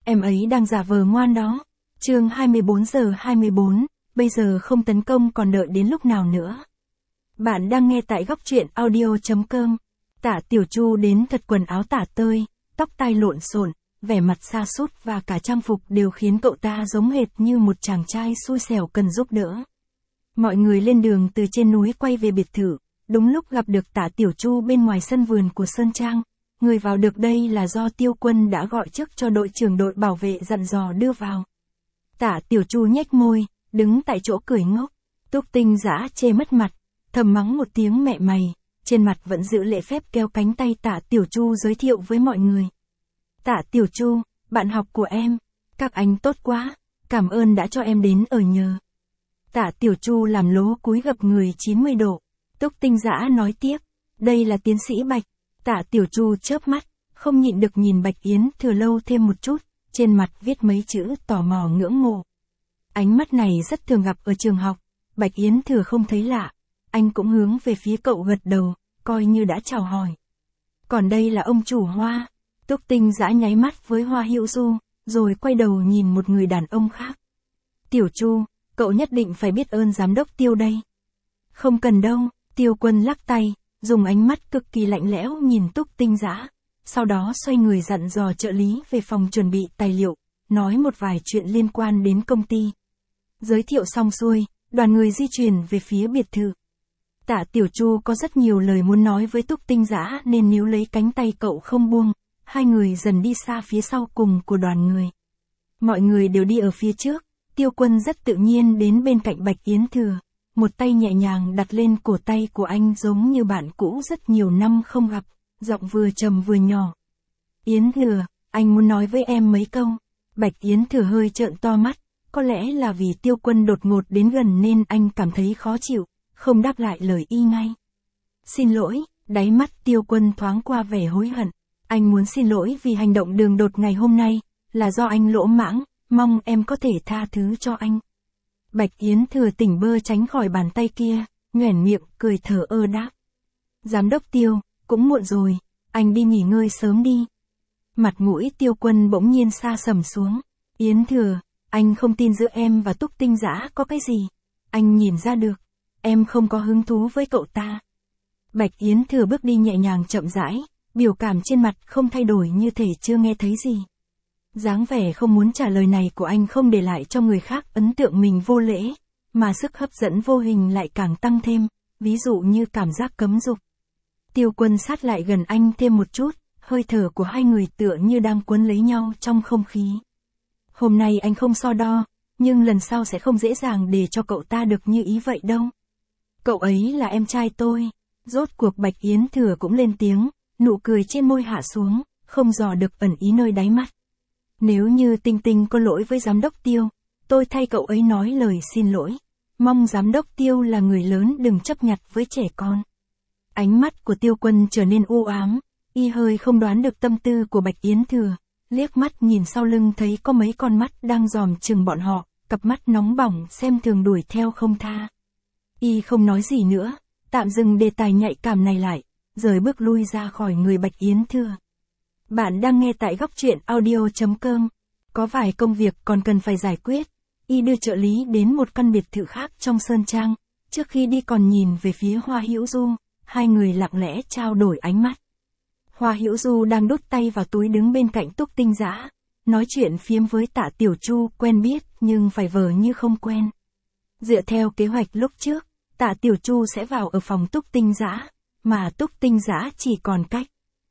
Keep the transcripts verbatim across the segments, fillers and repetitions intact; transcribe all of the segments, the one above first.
em ấy đang giả vờ ngoan đó. Chương hai mươi bốn giờ hai mươi bốn, bây giờ không tấn công còn đợi đến lúc nào nữa. Bạn đang nghe tại góc truyện audio chấm com. Tả Tiểu Chu đến thật quần áo tả tơi, tóc tai lộn xộn, vẻ mặt sa sút và cả trang phục đều khiến cậu ta giống hệt như một chàng trai xui xẻo cần giúp đỡ. Mọi người lên đường từ trên núi quay về biệt thự, đúng lúc gặp được Tả Tiểu Chu bên ngoài sân vườn của Sơn Trang. Người vào được đây là do Tiêu Quân đã gọi trước cho đội trưởng đội bảo vệ dặn dò đưa vào. Tả Tiểu Chu nhếch môi, đứng tại chỗ cười ngốc. Túc Tinh Dã chê mất mặt, thầm mắng một tiếng mẹ mày, trên mặt vẫn giữ lễ phép kéo cánh tay Tả Tiểu Chu giới thiệu với mọi người. Tả Tiểu Chu, bạn học của em, các anh tốt quá, cảm ơn đã cho em đến ở nhờ. Tả Tiểu Chu làm lố cúi gập người chín mươi độ. Túc Tinh Dã nói tiếp, đây là tiến sĩ Bạch. Tả Tiểu Chu chớp mắt, không nhịn được nhìn Bạch Yến Thừa lâu thêm một chút, trên mặt viết mấy chữ tò mò ngưỡng mộ. Ánh mắt này rất thường gặp ở trường học, Bạch Yến Thừa không thấy lạ, anh cũng hướng về phía cậu gật đầu, coi như đã chào hỏi. Còn đây là ông chủ Hoa. Túc Tinh Dã nháy mắt với Hoa Hữu Du, rồi quay đầu nhìn một người đàn ông khác. Tiểu Chu, cậu nhất định phải biết ơn giám đốc Tiêu đây. Không cần đâu, Tiêu Quân lắc tay, dùng ánh mắt cực kỳ lạnh lẽo nhìn Túc Tinh Dã, sau đó xoay người dặn dò trợ lý về phòng chuẩn bị tài liệu, nói một vài chuyện liên quan đến công ty. Giới thiệu xong xuôi, đoàn người di chuyển về phía biệt thự. Tả Tiểu Chu có rất nhiều lời muốn nói với Túc Tinh Dã nên níu lấy cánh tay cậu không buông, hai người dần đi xa phía sau cùng của đoàn người. Mọi người đều đi ở phía trước, Tiêu Quân rất tự nhiên đến bên cạnh Bạch Yến Thừa, một tay nhẹ nhàng đặt lên cổ tay của anh giống như bạn cũ rất nhiều năm không gặp, giọng vừa trầm vừa nhỏ. Yến Thừa, anh muốn nói với em mấy câu. Bạch Yến Thừa hơi trợn to mắt, có lẽ là vì Tiêu Quân đột ngột đến gần nên anh cảm thấy khó chịu, không đáp lại lời y ngay. Xin lỗi, đáy mắt Tiêu Quân thoáng qua vẻ hối hận, anh muốn xin lỗi vì hành động đường đột ngày hôm nay, là do anh lỗ mãng, mong em có thể tha thứ cho anh. Bạch Yến Thừa tỉnh bơ tránh khỏi bàn tay kia, nhoẻn miệng, cười thở ơ đáp. Giám đốc Tiêu, cũng muộn rồi, anh đi nghỉ ngơi sớm đi. Mặt mũi Tiêu Quân bỗng nhiên sa sầm xuống. Yến Thừa, anh không tin giữa em và Túc Tinh Dã có cái gì. Anh nhìn ra được, em không có hứng thú với cậu ta. Bạch Yến Thừa bước đi nhẹ nhàng chậm rãi, biểu cảm trên mặt không thay đổi như thể chưa nghe thấy gì. Dáng vẻ không muốn trả lời này của anh không để lại cho người khác ấn tượng mình vô lễ, mà sức hấp dẫn vô hình lại càng tăng thêm, ví dụ như cảm giác cấm dục. Tiêu Quân sát lại gần anh thêm một chút, hơi thở của hai người tựa như đang quấn lấy nhau trong không khí. Hôm nay anh không so đo, nhưng lần sau sẽ không dễ dàng để cho cậu ta được như ý vậy đâu. Cậu ấy là em trai tôi. Rốt cuộc Bạch Yến Thừa cũng lên tiếng, nụ cười trên môi hạ xuống, không dò được ẩn ý nơi đáy mắt. Nếu như Tinh Tinh có lỗi với giám đốc Tiêu, tôi thay cậu ấy nói lời xin lỗi. Mong giám đốc Tiêu là người lớn đừng chấp nhặt với trẻ con. Ánh mắt của Tiêu Quân trở nên u ám, y hơi không đoán được tâm tư của Bạch Yến Thừa, liếc mắt nhìn sau lưng thấy có mấy con mắt đang dòm chừng bọn họ, cặp mắt nóng bỏng xem thường đuổi theo không tha. Y không nói gì nữa, tạm dừng đề tài nhạy cảm này lại, rời bước lui ra khỏi người Bạch Yến Thừa. Bạn đang nghe tại góc truyện audio chấm com. Có vài công việc còn cần phải giải quyết. Y đưa trợ lý đến một căn biệt thự khác trong Sơn Trang. Trước khi đi còn nhìn về phía Hoa Hữu Du, hai người lặng lẽ trao đổi ánh mắt. Hoa Hữu Du đang đút tay vào túi đứng bên cạnh Túc Tinh Dã, nói chuyện phiếm với Tả Tiểu Chu quen biết nhưng phải vờ như không quen. Dựa theo kế hoạch lúc trước, Tả Tiểu Chu sẽ vào ở phòng Túc Tinh Dã, mà Túc Tinh Dã chỉ còn cách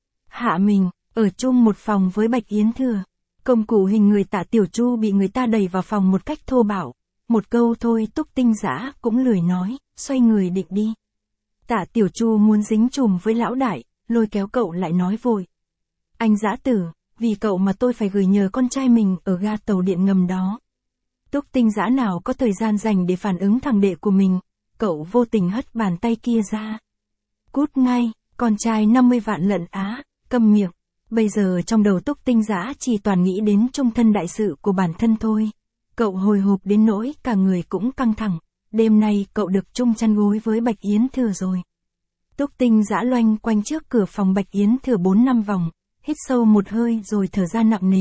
hạ mình, ở chung một phòng với Bạch Yến Thừa. Công cụ hình người Tả Tiểu Chu bị người ta đẩy vào phòng một cách thô bạo. Một câu thôi Túc Tinh Dã cũng lười nói, xoay người định đi. Tả Tiểu Chu muốn dính chùm với lão đại, lôi kéo cậu lại nói vội. Anh Dã Tử, vì cậu mà tôi phải gửi nhờ con trai mình ở ga tàu điện ngầm đó. Túc Tinh Dã nào có thời gian dành để phản ứng thằng đệ của mình, cậu vô tình hất bàn tay kia ra. Cút ngay, con trai năm mươi vạn lận á, câm miệng. Bây giờ trong đầu Túc Tinh Dã chỉ toàn nghĩ đến chung thân đại sự của bản thân thôi. Cậu hồi hộp đến nỗi cả người cũng căng thẳng. Đêm nay cậu được chung chăn gối với Bạch Yến Thừa rồi. Túc Tinh Dã loanh quanh trước cửa phòng Bạch Yến Thừa bốn năm vòng, hít sâu một hơi rồi thở ra nặng nề,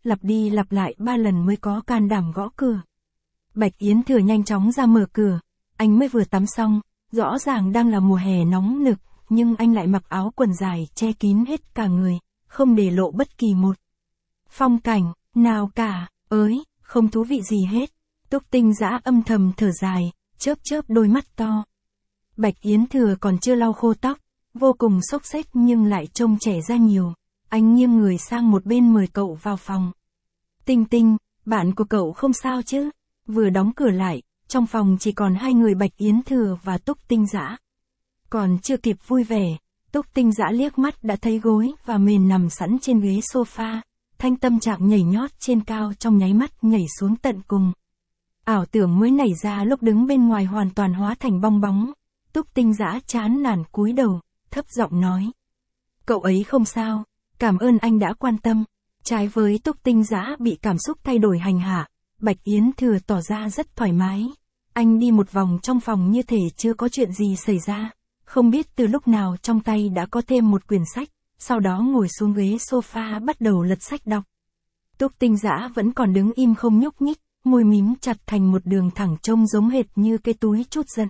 lặp đi lặp lại ba lần mới có can đảm gõ cửa. Bạch Yến Thừa nhanh chóng ra mở cửa, anh mới vừa tắm xong, rõ ràng đang là mùa hè nóng nực, nhưng anh lại mặc áo quần dài che kín hết cả người, không để lộ bất kỳ một phong cảnh nào cả, ới, không thú vị gì hết. Túc Tinh Dã âm thầm thở dài, chớp chớp đôi mắt to. Bạch Yến Thừa còn chưa lau khô tóc, vô cùng xốc xếch nhưng lại trông trẻ ra nhiều. Anh nghiêng người sang một bên mời cậu vào phòng. Tinh Tinh, bạn của cậu không sao chứ? Vừa đóng cửa lại, trong phòng chỉ còn hai người Bạch Yến Thừa và Túc Tinh Dã. Còn chưa kịp vui vẻ, Túc Tinh Dã liếc mắt đã thấy gối và mền nằm sẵn trên ghế sofa, thanh tâm trạng nhảy nhót trên cao trong nháy mắt nhảy xuống tận cùng. Ảo tưởng mới nảy ra lúc đứng bên ngoài hoàn toàn hóa thành bong bóng. Túc Tinh Dã chán nản cúi đầu, thấp giọng nói. Cậu ấy không sao, cảm ơn anh đã quan tâm. Trái với Túc Tinh Dã bị cảm xúc thay đổi hành hạ, Bạch Yến Thừa tỏ ra rất thoải mái. Anh đi một vòng trong phòng như thể chưa có chuyện gì xảy ra. Không biết từ lúc nào trong tay đã có thêm một quyển sách, sau đó ngồi xuống ghế sofa bắt đầu lật sách đọc. Túc Tinh Dã vẫn còn đứng im không nhúc nhích, môi mím chặt thành một đường thẳng trông giống hệt như cái túi trút giận.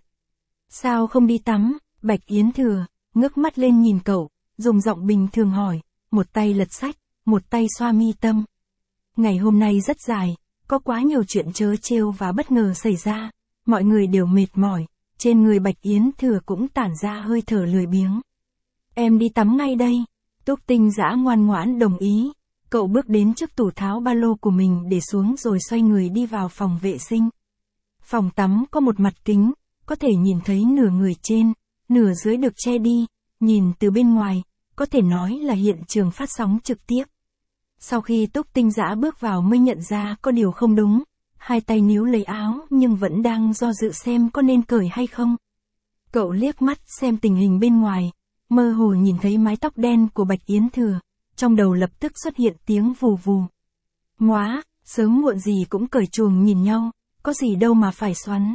Sao không đi tắm? Bạch Yến Thừa ngước mắt lên nhìn cậu, dùng giọng bình thường hỏi, một tay lật sách, một tay xoa mi tâm. Ngày hôm nay rất dài, có quá nhiều chuyện trớ trêu và bất ngờ xảy ra, mọi người đều mệt mỏi, trên người Bạch Yến Thừa cũng tản ra hơi thở lười biếng. Em đi tắm ngay đây. Túc Tinh Dã ngoan ngoãn đồng ý. Cậu bước đến trước tủ tháo ba lô của mình để xuống rồi xoay người đi vào phòng vệ sinh. Phòng tắm có một mặt kính, có thể nhìn thấy nửa người trên, nửa dưới được che đi, nhìn từ bên ngoài, có thể nói là hiện trường phát sóng trực tiếp. Sau khi Túc Tinh Dã bước vào mới nhận ra có điều không đúng, hai tay níu lấy áo nhưng vẫn đang do dự xem có nên cởi hay không. Cậu liếc mắt xem tình hình bên ngoài, mơ hồ nhìn thấy mái tóc đen của Bạch Yến Thừa, trong đầu lập tức xuất hiện tiếng vù vù. Móa, sớm muộn gì cũng cởi chuồng nhìn nhau, có gì đâu mà phải xoắn.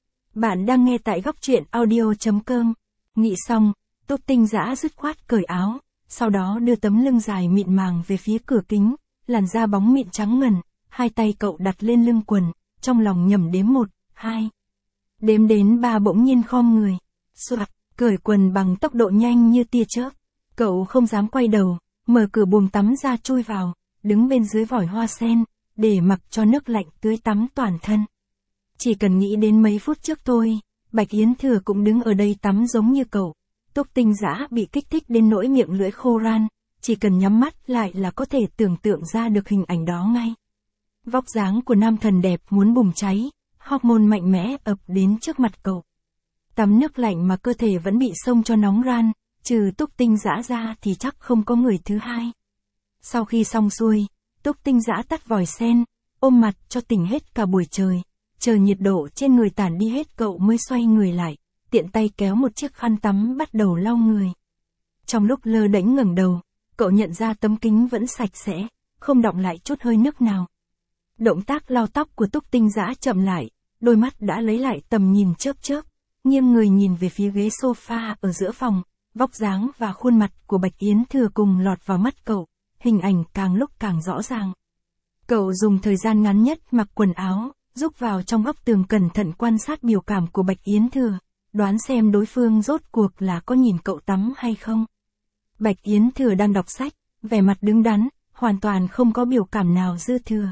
Bạn đang nghe tại góc truyện audio chấm com. Nghĩ xong, Túc Tinh Dã dứt khoát cởi áo, sau đó đưa tấm lưng dài mịn màng về phía cửa kính, làn da bóng mịn trắng ngần, hai tay cậu đặt lên lưng quần, trong lòng nhẩm đếm một, hai. Đếm đến ba bỗng nhiên khom người, xoạc, cởi quần bằng tốc độ nhanh như tia chớp. Cậu không dám quay đầu, mở cửa buồng tắm ra chui vào, đứng bên dưới vòi hoa sen, để mặc cho nước lạnh tưới tắm toàn thân. Chỉ cần nghĩ đến mấy phút trước thôi, Bạch Yến Thừa cũng đứng ở đây tắm giống như cậu. Túc Tinh Dã bị kích thích đến nỗi miệng lưỡi khô ran, chỉ cần nhắm mắt lại là có thể tưởng tượng ra được hình ảnh đó ngay. Vóc dáng của nam thần đẹp muốn bùng cháy, hormone mạnh mẽ ập đến trước mặt cậu. Tắm nước lạnh mà cơ thể vẫn bị xông cho nóng ran, trừ Túc Tinh Dã ra thì chắc không có người thứ hai. Sau khi xong xuôi, Túc Tinh Dã tắt vòi sen, ôm mặt cho tỉnh hết cả buổi trời, chờ nhiệt độ trên người tản đi hết cậu mới xoay người lại, tiện tay kéo một chiếc khăn tắm bắt đầu lau người. Trong lúc lơ đễnh ngẩng đầu, cậu nhận ra tấm kính vẫn sạch sẽ, không đọng lại chút hơi nước nào. Động tác lau tóc của Túc Tinh Dã chậm lại, đôi mắt đã lấy lại tầm nhìn chớp chớp, nghiêng người nhìn về phía ghế sofa ở giữa phòng, vóc dáng và khuôn mặt của Bạch Yến Thừa cùng lọt vào mắt cậu, hình ảnh càng lúc càng rõ ràng. Cậu dùng thời gian ngắn nhất mặc quần áo, rúc vào trong góc tường cẩn thận quan sát biểu cảm của Bạch Yến Thừa, đoán xem đối phương rốt cuộc là có nhìn cậu tắm hay không. Bạch Yến Thừa đang đọc sách, vẻ mặt đứng đắn, hoàn toàn không có biểu cảm nào dư thừa.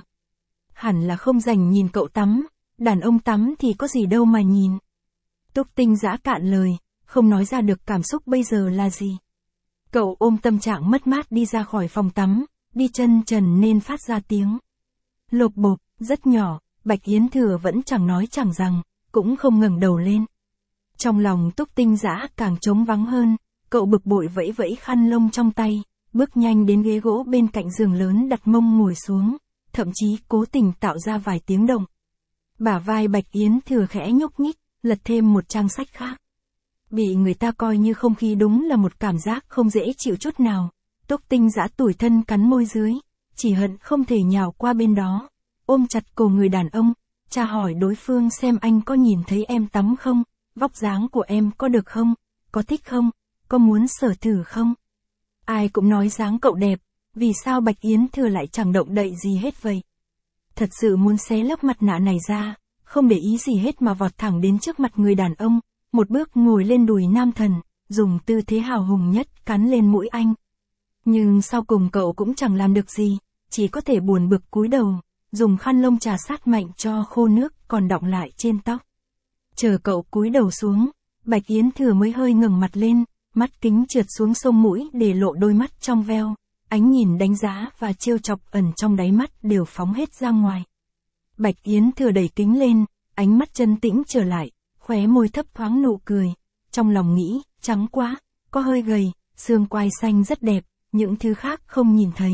Hẳn là không rảnh nhìn cậu tắm, đàn ông tắm thì có gì đâu mà nhìn. Túc Tinh Dã cạn lời, không nói ra được cảm xúc bây giờ là gì. Cậu ôm tâm trạng mất mát đi ra khỏi phòng tắm, đi chân trần nên phát ra tiếng lộp bộp, rất nhỏ. Bạch Yến Thừa vẫn chẳng nói chẳng rằng, cũng không ngẩng đầu lên. Trong lòng Túc Tinh Dã càng trống vắng hơn, cậu bực bội vẫy vẫy khăn lông trong tay, bước nhanh đến ghế gỗ bên cạnh giường lớn đặt mông ngồi xuống, thậm chí cố tình tạo ra vài tiếng động. Bả vai Bạch Yến Thừa khẽ nhúc nhích, lật thêm một trang sách khác. Bị người ta coi như không khí đúng là một cảm giác không dễ chịu chút nào. Túc Tinh Dã tủi thân cắn môi dưới, chỉ hận không thể nhào qua bên đó, ôm chặt cổ người đàn ông, tra hỏi đối phương xem anh có nhìn thấy em tắm không, vóc dáng của em có được không, có thích không, có muốn sở thử không. Ai cũng nói dáng cậu đẹp, Vì sao Bạch Yến Thừa lại chẳng động đậy gì hết vậy? Thật sự muốn xé lớp mặt nạ này ra, không để ý gì hết mà vọt thẳng đến trước mặt người đàn ông, một bước ngồi lên đùi nam thần, dùng tư thế hào hùng nhất cắn lên mũi anh. Nhưng sau cùng cậu cũng chẳng làm được gì, chỉ có thể buồn bực cúi đầu, dùng khăn lông trà sát mạnh cho khô nước còn đọng lại trên tóc. Chờ cậu cúi đầu xuống, Bạch Yến Thừa mới hơi ngẩng mặt lên, mắt kính trượt xuống sông mũi để lộ đôi mắt trong veo, ánh nhìn đánh giá và trêu chọc ẩn trong đáy mắt đều phóng hết ra ngoài. Bạch Yến Thừa đẩy kính lên, ánh mắt trấn tĩnh trở lại, khóe môi thấp thoáng nụ cười, trong lòng nghĩ, trắng quá, có hơi gầy, xương quai xanh rất đẹp, những thứ khác không nhìn thấy.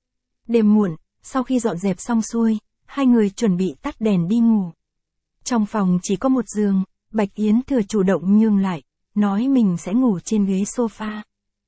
Đêm muộn, sau khi dọn dẹp xong xuôi, hai người chuẩn bị tắt đèn đi ngủ. Trong phòng chỉ có một giường, Bạch Yến Thừa chủ động nhường lại, nói mình sẽ ngủ trên ghế sofa.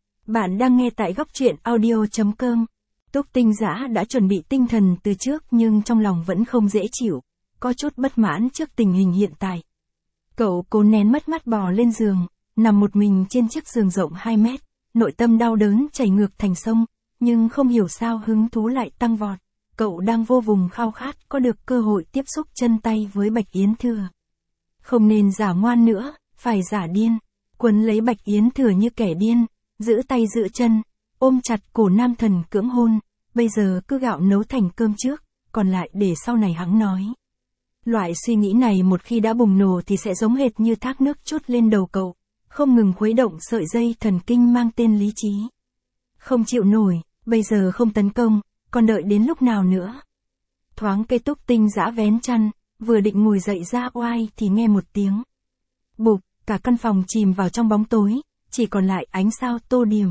Bạn đang nghe tại góc truyện audio chấm com. Túc Tinh Dã đã chuẩn bị tinh thần từ trước nhưng trong lòng vẫn không dễ chịu, có chút bất mãn trước tình hình hiện tại. Cậu cố nén mất mắt bò lên giường, nằm một mình trên chiếc giường rộng hai mét, nội tâm đau đớn chảy ngược thành sông, nhưng không hiểu sao hứng thú lại tăng vọt. Cậu đang vô vùng khao khát có được cơ hội tiếp xúc chân tay với Bạch Yến Thừa. Không nên giả ngoan nữa, phải giả điên. Quấn lấy Bạch Yến Thừa như kẻ điên, giữ tay giữ chân, ôm chặt cổ nam thần cưỡng hôn, bây giờ cứ gạo nấu thành cơm trước, còn lại để sau này hắn nói. Loại suy nghĩ này một khi đã bùng nổ thì sẽ giống hệt như thác nước trút lên đầu cậu, không ngừng khuấy động sợi dây thần kinh mang tên lý trí. Không chịu nổi, bây giờ không tấn công, còn đợi đến lúc nào nữa. Thoáng cây Túc Tinh Dã vén chăn, vừa định ngồi dậy ra oai thì nghe một tiếng. Bụp, cả căn phòng chìm vào trong bóng tối, chỉ còn lại ánh sao tô điểm.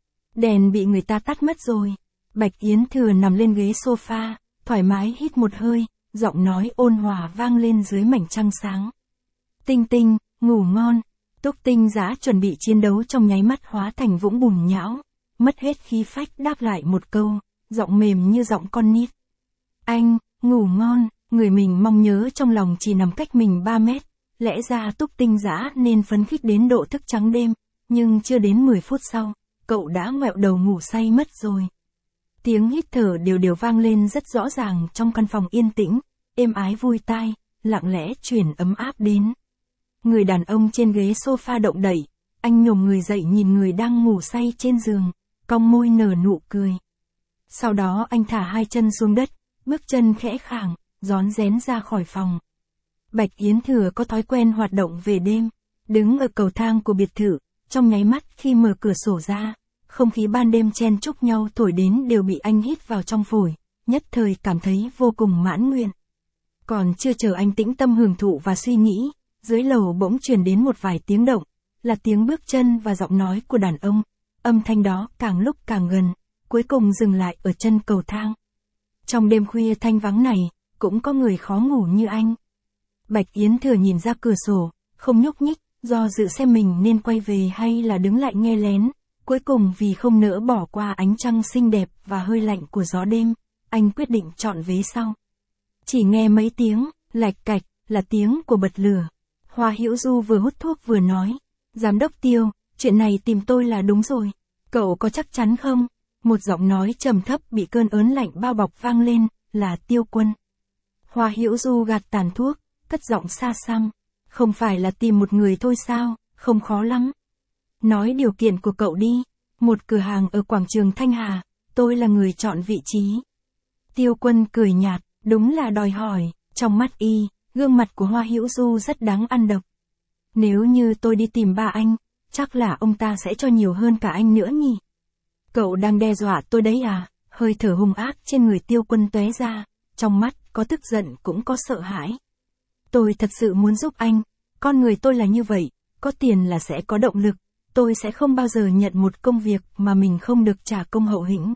Đèn bị người ta tắt mất rồi. Bạch Yến Thừa nằm lên ghế sofa, thoải mái hít một hơi, giọng nói ôn hòa vang lên dưới mảnh trăng sáng. Tinh Tinh, ngủ ngon. Túc Tinh Dã chuẩn bị chiến đấu trong nháy mắt hóa thành vũng bùn nhão, mất hết khí phách đáp lại một câu, giọng mềm như giọng con nít. Anh, ngủ ngon, người mình mong nhớ trong lòng chỉ nằm cách mình ba mét, lẽ ra Túc Tinh Dã nên phấn khích đến độ thức trắng đêm, nhưng chưa đến mười phút sau, cậu đã ngoẹo đầu ngủ say mất rồi. Tiếng hít thở đều đều vang lên rất rõ ràng trong căn phòng yên tĩnh, êm ái vui tai, lặng lẽ truyền ấm áp đến. Người đàn ông trên ghế sofa động đậy, anh nhổm người dậy nhìn người đang ngủ say trên giường, cong môi nở nụ cười. Sau đó anh thả hai chân xuống đất, bước chân khẽ khàng, rón rén ra khỏi phòng. Bạch Yến Thừa có thói quen hoạt động về đêm, đứng ở cầu thang của biệt thự, trong nháy mắt khi mở cửa sổ ra, không khí ban đêm chen chúc nhau thổi đến đều bị anh hít vào trong phổi, nhất thời cảm thấy vô cùng mãn nguyện. Còn chưa chờ anh tĩnh tâm hưởng thụ và suy nghĩ, dưới lầu bỗng truyền đến một vài tiếng động, là tiếng bước chân và giọng nói của đàn ông, âm thanh đó càng lúc càng gần, cuối cùng dừng lại ở chân cầu thang. Trong đêm khuya thanh vắng này, cũng có người khó ngủ như anh. Bạch Yến Thừa nhìn ra cửa sổ, không nhúc nhích, do dự xem mình nên quay về hay là đứng lại nghe lén. Cuối cùng vì không nỡ bỏ qua ánh trăng xinh đẹp và hơi lạnh của gió đêm, anh quyết định chọn vế sau. Chỉ nghe mấy tiếng, lạch cạch, là tiếng của bật lửa. Hoa Hữu Du vừa hút thuốc vừa nói, Giám đốc Tiêu, chuyện này tìm tôi là đúng rồi. Cậu có chắc chắn không? Một giọng nói trầm thấp bị cơn ớn lạnh bao bọc vang lên, là Tiêu Quân. Hoa Hữu Du gạt tàn thuốc, cất giọng xa xăm. Không phải là tìm một người thôi sao, không khó lắm. Nói điều kiện của cậu đi. Một cửa hàng ở quảng trường Thanh Hà, tôi là người chọn vị trí. Tiêu Quân cười nhạt, đúng là đòi hỏi. Trong mắt y, gương mặt của Hoa Hữu Du rất đáng ăn độc. Nếu như tôi đi tìm ba anh, chắc là ông ta sẽ cho nhiều hơn cả anh nữa nhỉ. Cậu đang đe dọa tôi đấy à? Hơi thở hung ác trên người Tiêu Quân tóe ra, trong mắt có tức giận cũng có sợ hãi. Tôi thật sự muốn giúp anh, con người tôi là như vậy, có tiền là sẽ có động lực, tôi sẽ không bao giờ nhận một công việc mà mình không được trả công hậu hĩnh.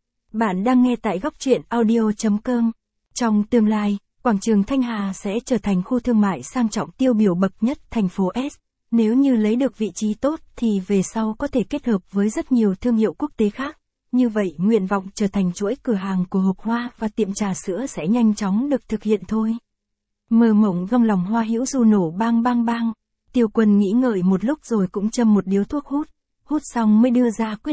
Bạn đang nghe tại góc truyện audio chấm com. Trong tương lai, quảng trường Thanh Hà sẽ trở thành khu thương mại sang trọng tiêu biểu bậc nhất thành phố S. Nếu như lấy được vị trí tốt thì về sau có thể kết hợp với rất nhiều thương hiệu quốc tế khác. Như vậy nguyện vọng trở thành chuỗi cửa hàng của hộp hoa và tiệm trà sữa sẽ nhanh chóng được thực hiện thôi. Mơ mộng trong lòng Hoa Hữu Du nổ bang bang bang. Tiêu Quân nghĩ ngợi một lúc rồi cũng châm một điếu thuốc hút. Hút xong mới đưa ra quyết định.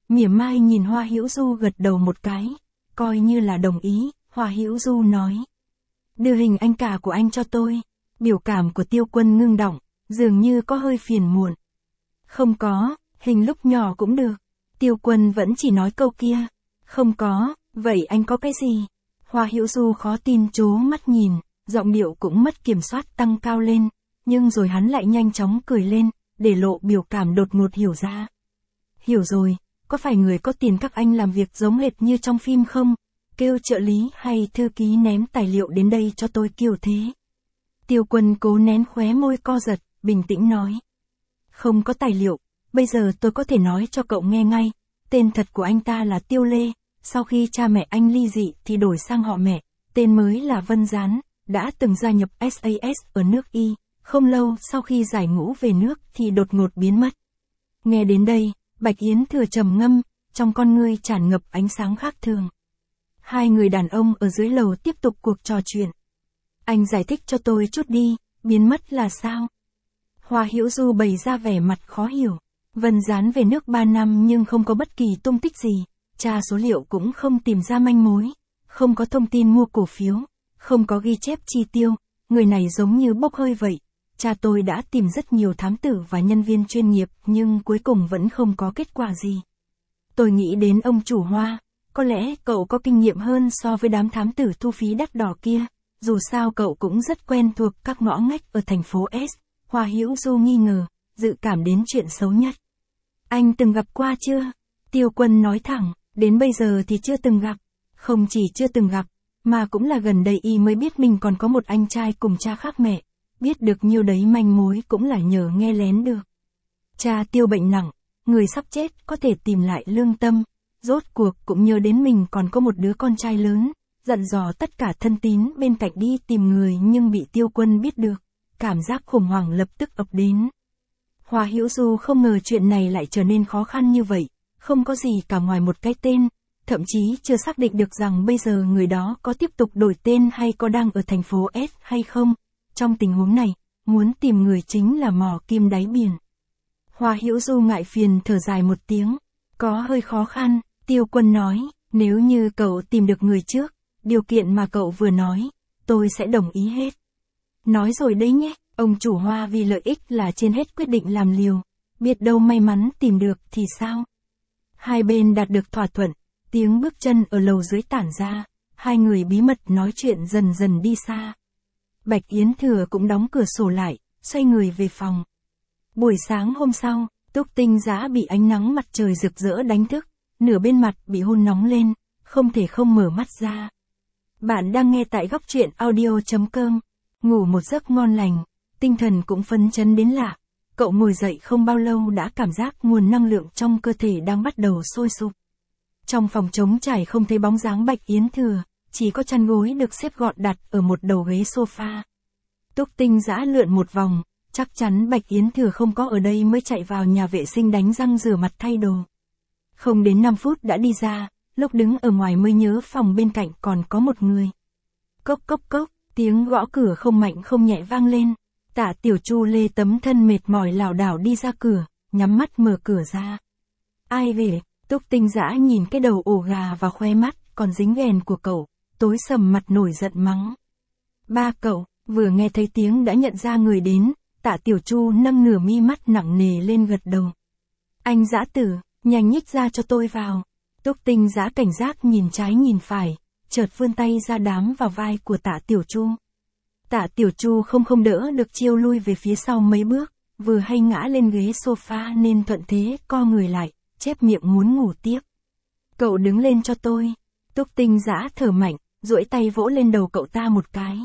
Mỉa mai nhìn Hoa Hữu Du gật đầu một cái, coi như là đồng ý. Hoa Hữu Du nói. Đưa hình anh cả của anh cho tôi. Biểu cảm của Tiêu Quân ngưng đọng, dường như có hơi phiền muộn. Không có, hình lúc nhỏ cũng được. Tiêu Quân vẫn chỉ nói câu kia. Không có, vậy anh có cái gì? Hoa Hữu Du khó tin trố mắt nhìn, giọng điệu cũng mất kiểm soát tăng cao lên, nhưng rồi hắn lại nhanh chóng cười lên, để lộ biểu cảm đột ngột hiểu ra. Hiểu rồi, có phải người có tiền các anh làm việc giống hệt như trong phim không? Kêu trợ lý hay thư ký ném tài liệu đến đây cho tôi kiểu thế. Tiêu Quân cố nén khóe môi co giật, bình tĩnh nói. Không có tài liệu, bây giờ tôi có thể nói cho cậu nghe ngay, tên thật của anh ta là Tiêu Lê, sau khi cha mẹ anh ly dị thì đổi sang họ mẹ, tên mới là Vân Gián, đã từng gia nhập ét a ét ở nước Y, không lâu sau khi giải ngũ về nước thì đột ngột biến mất. Nghe đến đây, Bạch Yến Thừa trầm ngâm, trong con ngươi tràn ngập ánh sáng khác thường. Hai người đàn ông ở dưới lầu tiếp tục cuộc trò chuyện. Anh giải thích cho tôi chút đi, biến mất là sao? Hoa Hữu Du bày ra vẻ mặt khó hiểu. Vân Gián về nước ba năm nhưng không có bất kỳ tung tích gì, tra số liệu cũng không tìm ra manh mối, không có thông tin mua cổ phiếu, không có ghi chép chi tiêu, người này giống như bốc hơi vậy. Cha tôi đã tìm rất nhiều thám tử và nhân viên chuyên nghiệp nhưng cuối cùng vẫn không có kết quả gì. Tôi nghĩ đến ông chủ Hoa, có lẽ cậu có kinh nghiệm hơn so với đám thám tử thu phí đắt đỏ kia, dù sao cậu cũng rất quen thuộc các ngõ ngách ở thành phố S. Hoa Hữu Du nghi ngờ, dự cảm đến chuyện xấu nhất. Anh từng gặp qua chưa? Tiêu Quân nói thẳng, đến bây giờ thì chưa từng gặp. Không chỉ chưa từng gặp, mà cũng là gần đây y mới biết mình còn có một anh trai cùng cha khác mẹ. Biết được nhiêu đấy manh mối cũng là nhờ nghe lén được. Cha Tiêu bệnh nặng, người sắp chết có thể tìm lại lương tâm. Rốt cuộc cũng nhớ đến mình còn có một đứa con trai lớn, dặn dò tất cả thân tín bên cạnh đi tìm người nhưng bị Tiêu Quân biết được. Cảm giác khủng hoảng lập tức ập đến. Hoa Hữu Du không ngờ chuyện này lại trở nên khó khăn như vậy, không có gì cả ngoài một cái tên, thậm chí chưa xác định được rằng bây giờ người đó có tiếp tục đổi tên hay có đang ở thành phố S hay không. Trong tình huống này, muốn tìm người chính là mò kim đáy biển. Hoa Hữu Du ngại phiền thở dài một tiếng, có hơi khó khăn. Tiêu Quân nói, nếu như cậu tìm được người trước, điều kiện mà cậu vừa nói, tôi sẽ đồng ý hết. Nói rồi đấy nhé, ông chủ Hoa vì lợi ích là trên hết quyết định làm liều, biết đâu may mắn tìm được thì sao? Hai bên đạt được thỏa thuận, tiếng bước chân ở lầu dưới tản ra, hai người bí mật nói chuyện dần dần đi xa. Bạch Yến Thừa cũng đóng cửa sổ lại, xoay người về phòng. Buổi sáng hôm sau, Túc Tinh Dã bị ánh nắng mặt trời rực rỡ đánh thức, nửa bên mặt bị hôn nóng lên, không thể không mở mắt ra. Bạn đang nghe tại góc truyện audio chấm com. Ngủ một giấc ngon lành, tinh thần cũng phấn chấn đến lạ. Cậu ngồi dậy không bao lâu đã cảm giác nguồn năng lượng trong cơ thể đang bắt đầu sôi sục. Trong phòng trống trải không thấy bóng dáng Bạch Yến Thừa, chỉ có chăn gối được xếp gọn đặt ở một đầu ghế sofa. Túc Tinh Dã lượn một vòng, chắc chắn Bạch Yến Thừa không có ở đây mới chạy vào nhà vệ sinh đánh răng rửa mặt thay đồ. Không đến năm phút đã đi ra, lúc đứng ở ngoài mới nhớ phòng bên cạnh còn có một người. Cốc cốc cốc, tiếng gõ cửa không mạnh không nhẹ vang lên. Tạ Tiểu Chu lê tấm thân mệt mỏi lảo đảo đi ra cửa, nhắm mắt mở cửa ra. Ai về? Túc Tinh Dã nhìn cái đầu ổ gà và khoe mắt còn dính ghèn của cậu, tối sầm mặt nổi giận mắng. Ba cậu, vừa nghe thấy tiếng đã nhận ra người đến, Tạ Tiểu Chu nâng nửa mi mắt nặng nề lên gật đầu. Anh Dã tử, nhanh nhích ra cho tôi vào. Túc Tinh Dã cảnh giác nhìn trái nhìn phải, chợt vươn tay ra đám vào vai của Tạ Tiểu Chu. Tạ Tiểu Chu không không đỡ được chiêu lui về phía sau mấy bước, vừa hay ngã lên ghế sofa nên thuận thế co người lại, chép miệng muốn ngủ tiếp. Cậu đứng lên cho tôi. Túc Tinh Dã thở mạnh, duỗi tay vỗ lên đầu cậu ta một cái.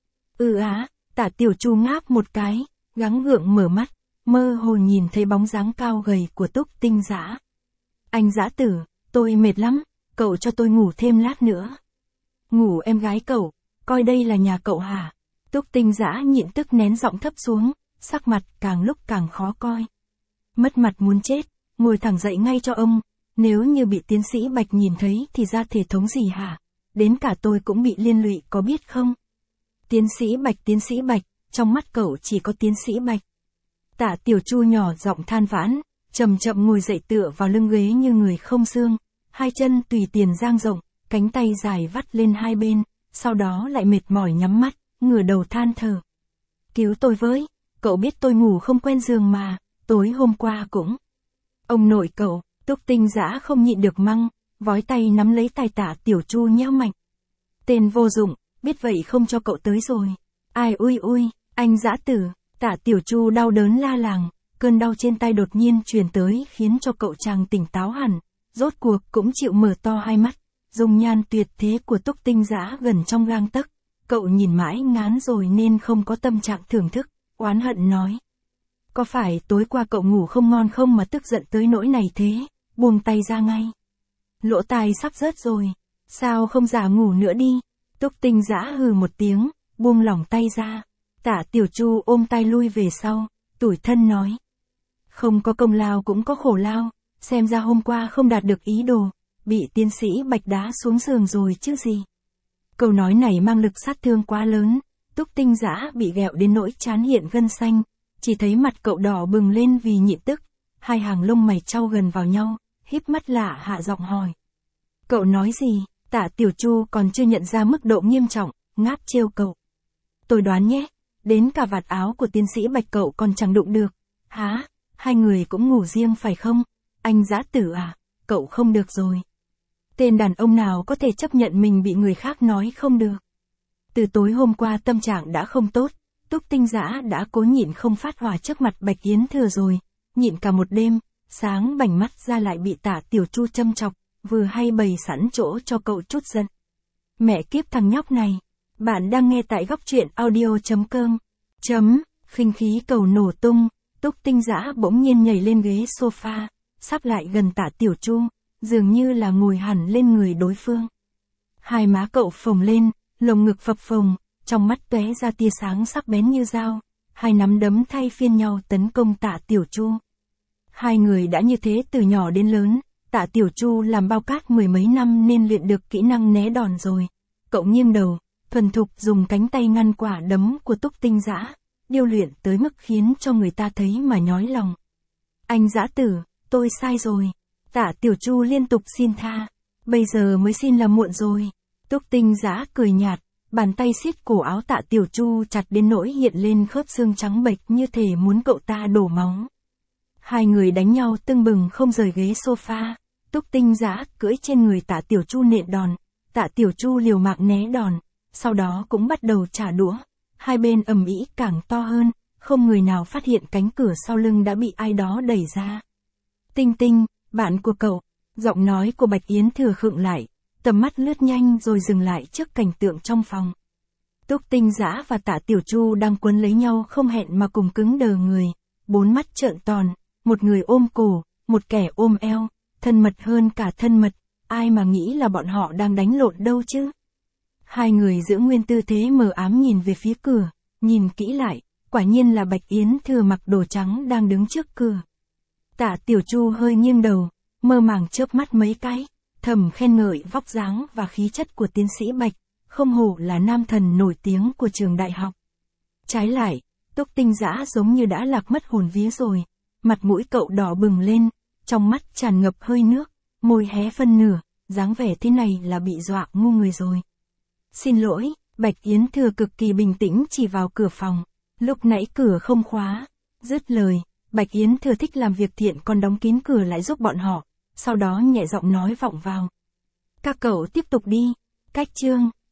Ừ á, Tạ Tiểu Chu ngáp một cái, gắng gượng mở mắt, mơ hồ nhìn thấy bóng dáng cao gầy của Túc Tinh Dã. Anh Dã tử, tôi mệt lắm, cậu cho tôi ngủ thêm lát nữa. Ngủ em gái cậu, coi đây là nhà cậu hả? Túc Tinh Dã nhịn tức nén giọng thấp xuống, sắc mặt càng lúc càng khó coi. Mất mặt muốn chết, ngồi thẳng dậy ngay cho ông, nếu như bị tiến sĩ Bạch nhìn thấy thì ra thể thống gì hả? Đến cả tôi cũng bị liên lụy có biết không? Tiến sĩ Bạch tiến sĩ Bạch, trong mắt cậu chỉ có tiến sĩ Bạch. Tạ Tiểu Chu nhỏ giọng than vãn, chậm chậm ngồi dậy tựa vào lưng ghế như người không xương, hai chân tùy tiền dang rộng, cánh tay dài vắt lên hai bên, sau đó lại mệt mỏi nhắm mắt, ngửa đầu than thở. Cứu tôi với, cậu biết tôi ngủ không quen giường mà, tối hôm qua cũng. Ông nội cậu, Túc Tinh Dã không nhịn được măng, vói tay nắm lấy tay Tạ Tiểu Chu nhéo mạnh. Tên vô dụng, biết vậy không cho cậu tới rồi. Ai ui ui, anh Dã tử, Tạ Tiểu Chu đau đớn la làng, cơn đau trên tay đột nhiên truyền tới khiến cho cậu chàng tỉnh táo hẳn, rốt cuộc cũng chịu mở to hai mắt, dung nhan tuyệt thế của Túc Tinh Dã gần trong gang tấc. Cậu nhìn mãi ngán rồi nên không có tâm trạng thưởng thức, oán hận nói. Có phải tối qua cậu ngủ không ngon không mà tức giận tới nỗi này thế, buông tay ra ngay. Lỗ tai sắp rớt rồi, sao không giả ngủ nữa đi. Túc Tinh Dã hừ một tiếng, buông lỏng tay ra. Tạ Tiểu Chu ôm tay lui về sau, tủi thân nói. Không có công lao cũng có khổ lao, xem ra hôm qua không đạt được ý đồ, bị tiến sĩ Bạch đá xuống giường rồi chứ gì. Câu nói này mang lực sát thương quá lớn, Túc Tinh Dã bị ghẹo đến nỗi trán hiện gân xanh, chỉ thấy mặt cậu đỏ bừng lên vì nhịn tức, hai hàng lông mày trao gần vào nhau, híp mắt lạ hạ giọng hỏi. Cậu nói gì? Tạ Tiểu Chu còn chưa nhận ra mức độ nghiêm trọng, ngáp trêu cậu. Tôi đoán nhé, đến cả vạt áo của tiến sĩ Bạch cậu còn chẳng đụng được. Hả? Hai người cũng ngủ riêng phải không? Anh Dã tử à? Cậu không được rồi. Tên đàn ông nào có thể chấp nhận mình bị người khác nói không được. Từ tối hôm qua tâm trạng đã không tốt, Túc Tinh Dã đã cố nhịn không phát hỏa trước mặt Bạch Yến Thừa rồi, nhịn cả một đêm, sáng bảnh mắt ra lại bị Tạ Tiểu Chu châm chọc, vừa hay bày sẵn chỗ cho cậu chút giận. Mẹ kiếp thằng nhóc này, bạn đang nghe tại góc truyện audio.com. Chấm, khinh khí cầu nổ tung, Túc Tinh Dã bỗng nhiên nhảy lên ghế sofa, sắp lại gần Tạ Tiểu Chu, dường như là ngồi hẳn lên người đối phương. Hai má cậu phồng lên, lồng ngực phập phồng, trong mắt tóe ra tia sáng sắc bén như dao, hai nắm đấm thay phiên nhau tấn công Tạ Tiểu Chu. Hai người đã như thế từ nhỏ đến lớn, Tạ Tiểu Chu làm bao cát mười mấy năm nên luyện được kỹ năng né đòn rồi. Cậu nghiêng đầu, thuần thục dùng cánh tay ngăn quả đấm của Túc Tinh Dã, điêu luyện tới mức khiến cho người ta thấy mà nhói lòng. Anh Dã tử, tôi sai rồi. Tạ Tiểu Chu liên tục xin tha. Bây giờ mới xin là muộn rồi. Túc Tinh Dã cười nhạt, bàn tay siết cổ áo Tạ Tiểu Chu chặt đến nỗi hiện lên khớp xương trắng bệch như thể muốn cậu ta đổ máu. Hai người đánh nhau tưng bừng không rời ghế sofa. Túc Tinh Dã cưỡi trên người Tạ Tiểu Chu nện đòn, Tạ Tiểu Chu liều mạng né đòn, sau đó cũng bắt đầu trả đũa. Hai bên ầm ĩ càng to hơn, không người nào phát hiện cánh cửa sau lưng đã bị ai đó đẩy ra. Tinh Tinh, bạn của cậu, giọng nói của Bạch Yến Thừa khựng lại, tầm mắt lướt nhanh rồi dừng lại trước cảnh tượng trong phòng. Túc Tinh Dã và Tạ Tiểu Chu đang quấn lấy nhau không hẹn mà cùng cứng đờ người, bốn mắt trợn tròn, một người ôm cổ, một kẻ ôm eo, thân mật hơn cả thân mật, ai mà nghĩ là bọn họ đang đánh lộn đâu chứ. Hai người giữ nguyên tư thế mờ ám nhìn về phía cửa, nhìn kỹ lại, quả nhiên là Bạch Yến Thừa mặc đồ trắng đang đứng trước cửa. Tạ Tiểu Chu hơi nghiêng đầu, mơ màng chớp mắt mấy cái, thầm khen ngợi vóc dáng và khí chất của tiến sĩ Bạch, không hổ là nam thần nổi tiếng của trường đại học. Trái lại, Túc Tinh Dã giống như đã lạc mất hồn vía rồi, mặt mũi cậu đỏ bừng lên, trong mắt tràn ngập hơi nước, môi hé phân nửa, dáng vẻ thế này là bị dọa ngu người rồi. Xin lỗi, Bạch Yến Thừa cực kỳ bình tĩnh chỉ vào cửa phòng, lúc nãy cửa không khóa. Dứt lời, Bạch Yến Thừa thích làm việc thiện còn đóng kín cửa lại giúp bọn họ, sau đó nhẹ giọng nói vọng vào. Các cậu tiếp tục đi, cách chương.